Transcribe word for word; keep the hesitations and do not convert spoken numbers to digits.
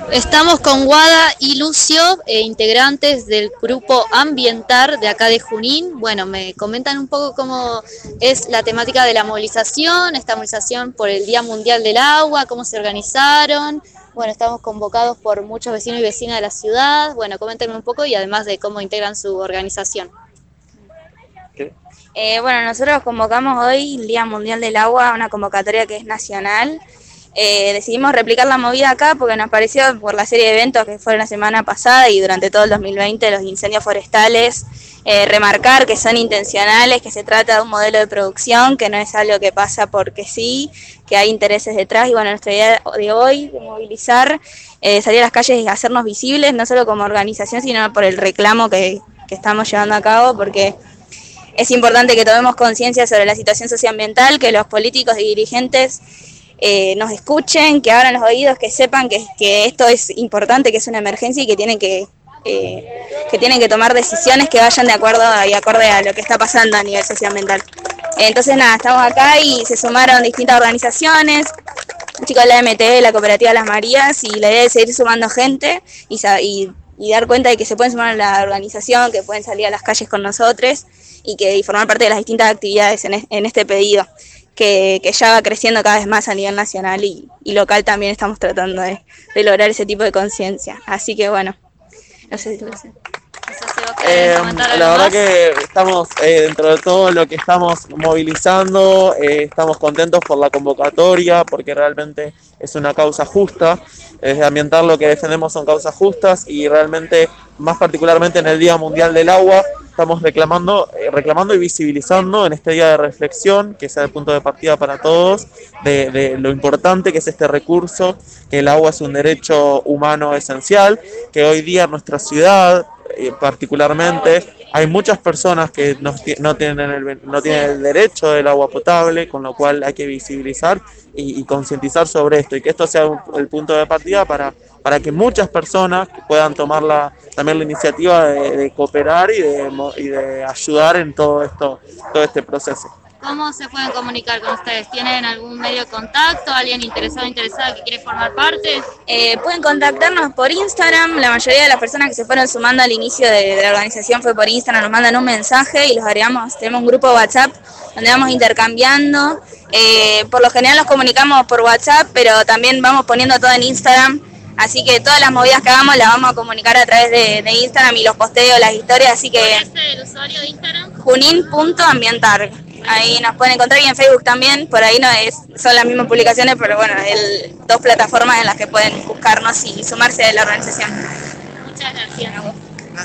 Estamos con Guada y Lucio, eh, integrantes del grupo Ambientar de acá de Junín. Bueno, me comentan un poco cómo es la temática de la movilización, esta movilización por el Día Mundial del Agua, cómo se organizaron. Bueno, estamos convocados por muchos vecinos y vecinas de la ciudad. Bueno, coméntenme un poco y además de cómo integran su organización. ¿Qué? Eh, bueno, nosotros convocamos hoy el Día Mundial del Agua, una convocatoria que es nacional. Eh, decidimos replicar la movida acá porque nos pareció, por la serie de eventos que fue la semana pasada y durante todo el dos mil veinte, los incendios forestales, eh, remarcar que son intencionales, que se trata de un modelo de producción, que no es algo que pasa porque sí, que hay intereses detrás. Y bueno, nuestra idea de hoy, de movilizar, eh, salir a las calles y hacernos visibles, no solo como organización, sino por el reclamo que, que estamos llevando a cabo, porque es importante que tomemos conciencia sobre la situación socioambiental, que los políticos y dirigentes Eh, nos escuchen, que abran los oídos, que sepan que, que esto es importante, que es una emergencia y que tienen que, eh, que tienen que tomar decisiones que vayan de acuerdo a, y acorde a lo que está pasando a nivel socioambiental. Entonces nada, estamos acá y se sumaron distintas organizaciones, chicos de la M T, la Cooperativa Las Marías, y la idea es seguir sumando gente y, y, y dar cuenta de que se pueden sumar a la organización, que pueden salir a las calles con nosotros y que y formar parte de las distintas actividades en, en este pedido. Que, que ya va creciendo cada vez más a nivel nacional y, y local. También estamos tratando de, de lograr ese tipo de conciencia. Así que bueno, no sé si tú lo sé. Eh, la verdad que estamos, eh, dentro de todo lo que estamos movilizando, eh, estamos contentos por la convocatoria, porque realmente es una causa justa. Desde Ambientar lo que defendemos son causas justas y realmente, más particularmente en el Día Mundial del Agua, estamos reclamando, eh, reclamando y visibilizando en este día de reflexión, que sea el punto de partida para todos, de, de lo importante que es este recurso, que el agua es un derecho humano esencial, que hoy día en nuestra ciudad, eh, particularmente, hay muchas personas que no, no, tienen el, no tienen el derecho del agua potable, con lo cual hay que visibilizar y, y concientizar sobre esto, y que esto sea un, el punto de partida para, para que muchas personas puedan tomar la, también la iniciativa de, de cooperar y de, y de ayudar en todo esto, todo este proceso. ¿Cómo se pueden comunicar con ustedes? ¿Tienen algún medio de contacto? ¿Alguien interesado o interesada que quiere formar parte? Eh, pueden contactarnos por Instagram. La mayoría de las personas que se fueron sumando al inicio de, de la organización fue por Instagram. Nos mandan un mensaje y los agregamos. Tenemos un grupo de WhatsApp donde vamos intercambiando. Eh, por lo general nos comunicamos por WhatsApp, pero también vamos poniendo todo en Instagram. Así que todas las movidas que hagamos las vamos a comunicar a través de, de Instagram y los posteos, las historias. Así que ¿cuál es el usuario de Instagram? junin punto ambientar. Ahí nos pueden encontrar, y en Facebook también, por ahí no es, son las mismas publicaciones, pero bueno, el, dos plataformas en las que pueden buscarnos y sumarse a la organización. Muchas gracias.